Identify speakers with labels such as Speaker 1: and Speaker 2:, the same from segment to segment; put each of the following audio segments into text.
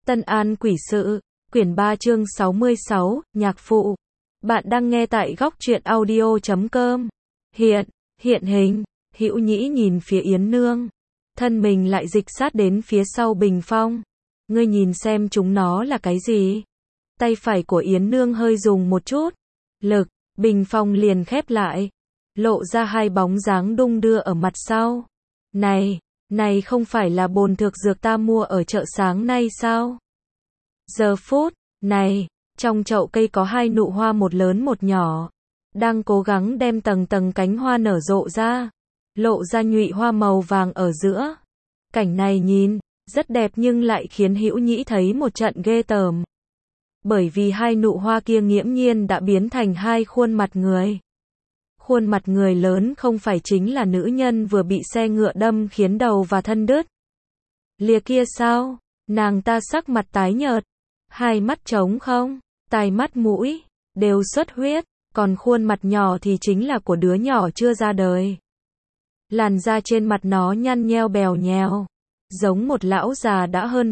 Speaker 1: Tân An Quỷ Sự, quyển 3 chương 66, nhạc phụ. Bạn đang nghe tại góc truyện audio.com. Hiện hình, Hữu Nhĩ nhìn phía Yến Nương. Thân mình lại dịch sát đến phía sau bình phong. Ngươi nhìn xem chúng nó là cái gì? Tay phải của Yến Nương hơi dùng một chút lực, bình phong liền khép lại. Lộ ra hai bóng dáng đung đưa ở mặt sau. Này không phải là bồn thực dược ta mua ở chợ sáng nay sao? Giờ phút này, trong chậu cây có hai nụ hoa, một lớn một nhỏ, đang cố gắng đem tầng tầng cánh hoa nở rộ ra, lộ ra nhụy hoa màu vàng ở giữa. Cảnh này nhìn rất đẹp nhưng lại khiến Hữu Nhĩ thấy một trận ghê tởm. Bởi vì hai nụ hoa kia nghiễm nhiên đã biến thành hai khuôn mặt người. Khuôn mặt người lớn không phải chính là nữ nhân vừa bị xe ngựa đâm khiến đầu và thân đứt lìa kia sao? Nàng ta sắc mặt tái nhợt, hai mắt trống không, tai mắt mũi đều xuất huyết, còn khuôn mặt nhỏ thì chính là của đứa nhỏ chưa ra đời. Làn da trên mặt nó nhăn nheo bèo nhèo, giống một lão già đã hơn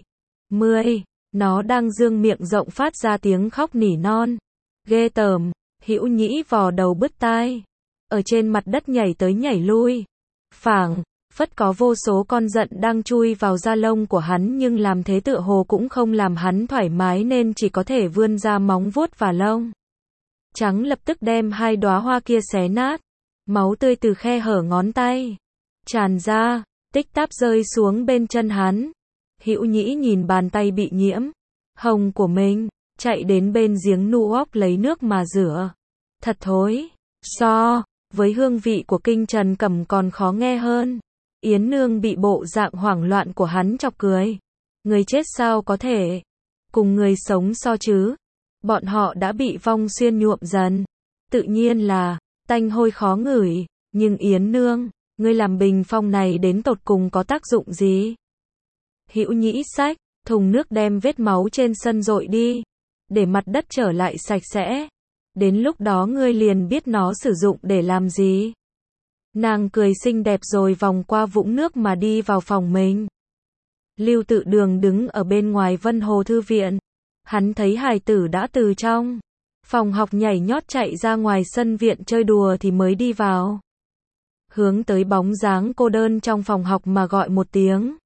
Speaker 1: 70. Nó đang dương miệng rộng phát ra tiếng khóc nỉ non. Ghê tởm. Hữu Nhĩ vò đầu bứt tai, ở trên mặt đất nhảy tới nhảy lui. Phảng phất có vô số con giận đang chui vào da lông của hắn, nhưng làm thế tựa hồ cũng không làm hắn thoải mái nên chỉ có thể vươn ra móng vuốt và lông trắng lập tức đem hai đóa hoa kia xé nát. Máu tươi từ khe hở ngón tay tràn ra, tích táp rơi xuống bên chân hắn. Hữu Nhĩ nhìn bàn tay bị nhiễm hồng của mình, chạy đến bên giếng nu óc lấy nước mà rửa. Thật thối, so với hương vị của Kinh Trần Cẩm còn khó nghe hơn. Yến Nương bị bộ dạng hoảng loạn của hắn chọc cười. Người chết sao có thể cùng người sống so chứ? Bọn họ đã bị vong xuyên nhuộm dần, tự nhiên là tanh hôi khó ngửi. Nhưng Yến Nương, ngươi làm bình phong này đến tột cùng có tác dụng gì? Hữu Nhĩ xách thùng nước đem vết máu trên sân dội đi, để mặt đất trở lại sạch sẽ. Đến lúc đó ngươi liền biết nó sử dụng để làm gì. Nàng cười xinh đẹp rồi vòng qua vũng nước mà đi vào phòng mình. Lưu Tự Đường đứng ở bên ngoài Vân Hồ Thư Viện. Hắn thấy hài tử đã từ trong phòng học nhảy nhót chạy ra ngoài sân viện chơi đùa thì mới đi vào. Hướng tới bóng dáng cô đơn trong phòng học mà gọi một tiếng.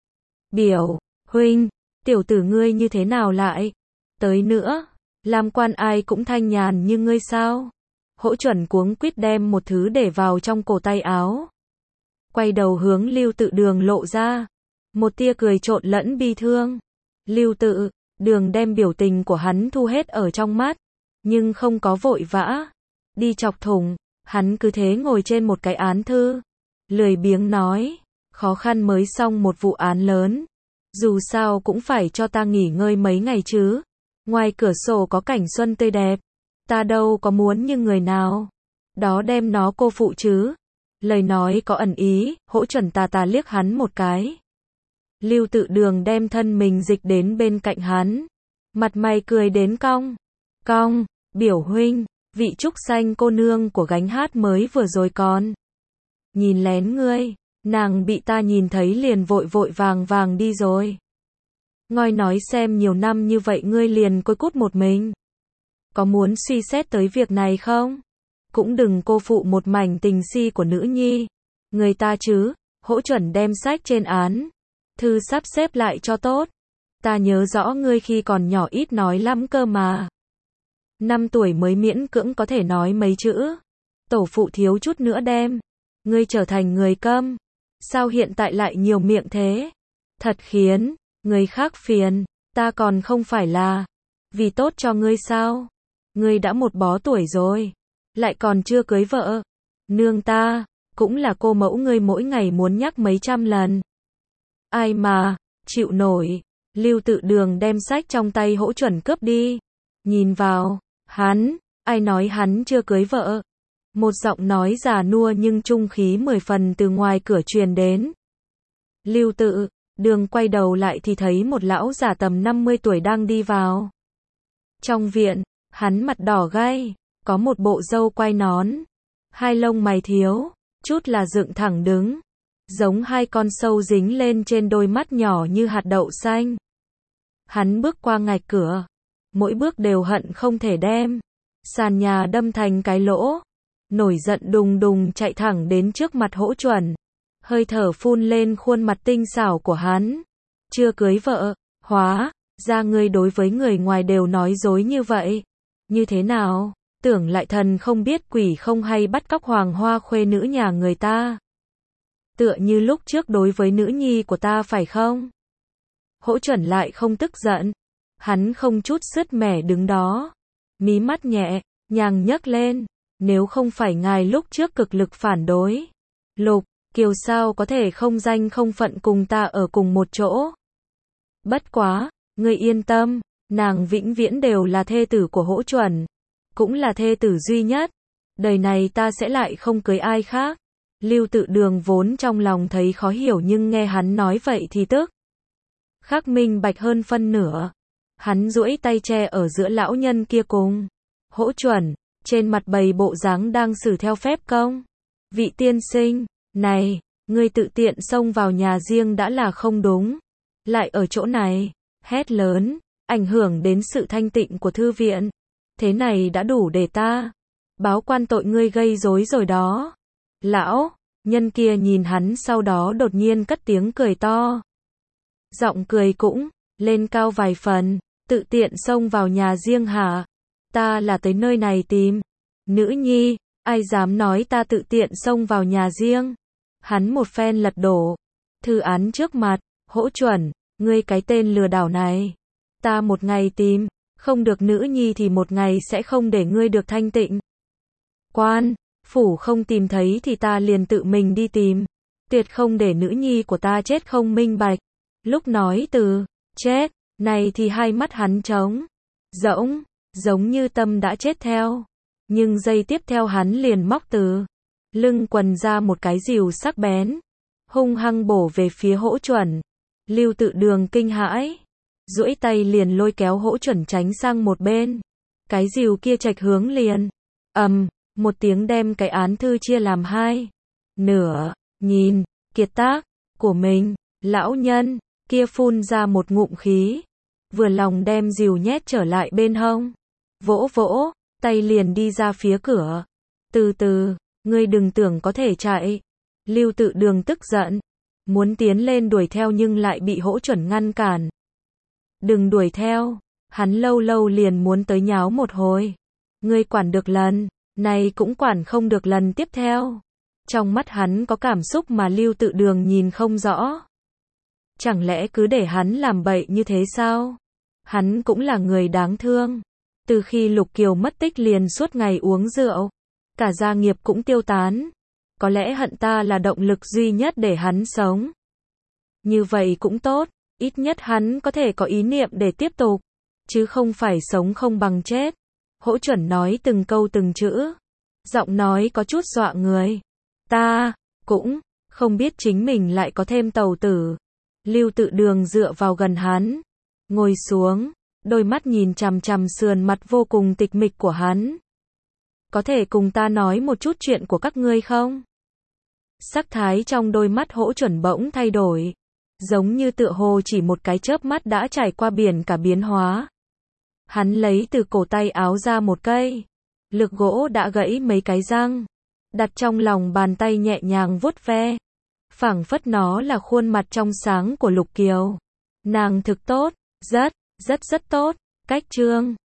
Speaker 1: Biểu huynh, tiểu tử ngươi như thế nào lại tới nữa? Làm quan ai cũng thanh nhàn như ngươi sao? Hỗ Chuẩn cuống quýt đem một thứ để vào trong cổ tay áo. Quay đầu hướng Lưu Tự Đường lộ ra một tia cười trộn lẫn bi thương. Lưu Tự Đường đem biểu tình của hắn thu hết ở trong mắt, nhưng không có vội vã đi chọc thủng. Hắn cứ thế ngồi trên một cái án thư, lười biếng nói, khó khăn mới xong một vụ án lớn, dù sao cũng phải cho ta nghỉ ngơi mấy ngày chứ. Ngoài cửa sổ có cảnh xuân tươi đẹp, ta đâu có muốn như người nào đó đem nó cô phụ chứ. Lời nói có ẩn ý. Hỗ Chuẩn tà liếc hắn một cái. Lưu Tự Đường đem thân mình dịch đến bên cạnh hắn, mặt mày cười đến cong. Biểu huynh, vị trúc xanh cô nương của gánh hát mới vừa rồi còn nhìn lén ngươi, nàng bị ta nhìn thấy liền vội vàng đi rồi. Ngoi nói xem nhiều năm như vậy ngươi liền côi cút một mình, có muốn suy xét tới việc này không? Cũng đừng cô phụ một mảnh tình si của nữ nhi người ta chứ. Hỗ Chuẩn đem sách trên án thư sắp xếp lại cho tốt. Ta nhớ rõ ngươi khi còn nhỏ ít nói lắm cơ mà. 5 tuổi mới miễn cưỡng có thể nói mấy chữ. Tổ phụ thiếu chút nữa đem ngươi trở thành người câm. Sao hiện tại lại nhiều miệng thế? Thật khiến người khác phiền. Ta còn không phải là vì tốt cho ngươi sao? Ngươi đã một bó tuổi rồi, lại còn chưa cưới vợ. Nương ta cũng là cô mẫu ngươi mỗi ngày muốn nhắc mấy trăm lần. Ai mà chịu nổi. Lưu Tự Đường đem sách trong tay Hỗ Chuẩn cướp đi. Nhìn vào hắn, ai nói hắn chưa cưới vợ? Một giọng nói già nua nhưng trung khí 10 phần từ ngoài cửa truyền đến. Lưu Tự Đường quay đầu lại thì thấy một lão già tầm 50 tuổi đang đi vào trong viện. Hắn mặt đỏ gay, có một bộ râu quai nón, hai lông mày thiếu chút là dựng thẳng đứng, giống hai con sâu dính lên trên đôi mắt nhỏ như hạt đậu xanh. Hắn bước qua ngạch cửa, mỗi bước đều hận không thể đem sàn nhà đâm thành cái lỗ. Nổi giận đùng đùng chạy thẳng đến trước mặt Hỗ Chuẩn, hơi thở phun lên khuôn mặt tinh xảo của hắn. Chưa cưới vợ, hóa ra ngươi đối với người ngoài đều nói dối như vậy. Như thế nào? Tưởng lại thần không biết quỷ không hay bắt cóc hoàng hoa khuê nữ nhà người ta. Tựa như lúc trước đối với nữ nhi của ta phải không? Hỗ Chuẩn lại không tức giận. Hắn không chút sứt mẻ đứng đó. Mí mắt nhẹ, nhàng nhấc lên. Nếu không phải ngài lúc trước cực lực phản đối, Lục Kiều sao có thể không danh không phận cùng ta ở cùng một chỗ. Bất quá, ngươi yên tâm, nàng vĩnh viễn đều là thê tử của Hỗ Chuẩn, cũng là thê tử duy nhất. Đời này ta sẽ lại không cưới ai khác. Lưu Tự Đường vốn trong lòng thấy khó hiểu nhưng nghe hắn nói vậy thì tức khắc minh bạch hơn phân nửa. Hắn duỗi tay che ở giữa lão nhân kia cùng Hỗ Chuẩn, trên mặt bày bộ dáng đang xử theo phép công. Vị tiên sinh, này, ngươi tự tiện xông vào nhà riêng đã là không đúng. Lại ở chỗ này, hét lớn, ảnh hưởng đến sự thanh tịnh của thư viện. Thế này đã đủ để ta báo quan tội ngươi gây rối rồi đó. Lão nhân kia nhìn hắn sau đó đột nhiên cất tiếng cười to. Giọng cười cũng lên cao vài phần, tự tiện xông vào nhà riêng hả? Ta là tới nơi này tìm nữ nhi, ai dám nói ta tự tiện xông vào nhà riêng. Hắn một phen lật đổ thư án trước mặt. Hỗ Chuẩn, ngươi cái tên lừa đảo này, ta một ngày tìm không được nữ nhi thì một ngày sẽ không để ngươi được thanh tịnh. Quan phủ không tìm thấy thì ta liền tự mình đi tìm, tuyệt không để nữ nhi của ta chết không minh bạch. Lúc nói từ chết này thì hai mắt hắn trống rỗng, giống như tâm đã chết theo. Nhưng giây tiếp theo hắn liền móc từ lưng quần ra một cái rìu sắc bén, hung hăng bổ về phía Hỗ Chuẩn. Lưu Tự Đường kinh hãi, duỗi tay liền lôi kéo Hỗ Chuẩn tránh sang một bên. Cái rìu kia chạch hướng liền một tiếng đem cái án thư chia làm hai nửa. Nhìn kiệt tác của mình, lão nhân kia phun ra một ngụm khí, vừa lòng đem rìu nhét trở lại bên hông, vỗ vỗ tay liền đi ra phía cửa. Từ từ, ngươi đừng tưởng có thể chạy. Lưu Tự Đường tức giận, muốn tiến lên đuổi theo nhưng lại bị Hỗ Chuẩn ngăn cản. Đừng đuổi theo, hắn lâu lâu liền muốn tới nháo một hồi. Ngươi quản được lần này cũng quản không được lần tiếp theo. Trong mắt hắn có cảm xúc mà Lưu Tự Đường nhìn không rõ. Chẳng lẽ cứ để hắn làm bậy như thế sao? Hắn cũng là người đáng thương. Từ khi Lục Kiều mất tích liền suốt ngày uống rượu, cả gia nghiệp cũng tiêu tán. Có lẽ hận ta là động lực duy nhất để hắn sống. Như vậy cũng tốt, ít nhất hắn có thể có ý niệm để tiếp tục, chứ không phải sống không bằng chết. Hỗ Chuẩn nói từng câu từng chữ, giọng nói có chút dọa người. Ta cũng không biết chính mình lại có thêm tàu tử. Lưu Tự Đường dựa vào gần hắn, ngồi xuống, đôi mắt nhìn chằm chằm sườn mặt vô cùng tịch mịch của hắn. Có thể cùng ta nói một chút chuyện của các ngươi không? Sắc thái trong đôi mắt Hỗ Chuẩn bỗng thay đổi, giống như tựa hồ chỉ một cái chớp mắt đã trải qua biển cả biến hóa. Hắn lấy từ cổ tay áo ra một cây lược gỗ đã gãy mấy cái răng, đặt trong lòng bàn tay nhẹ nhàng vuốt ve, phảng phất nó là khuôn mặt trong sáng của Lục Kiều. Nàng thực tốt, rất tốt. Cách chương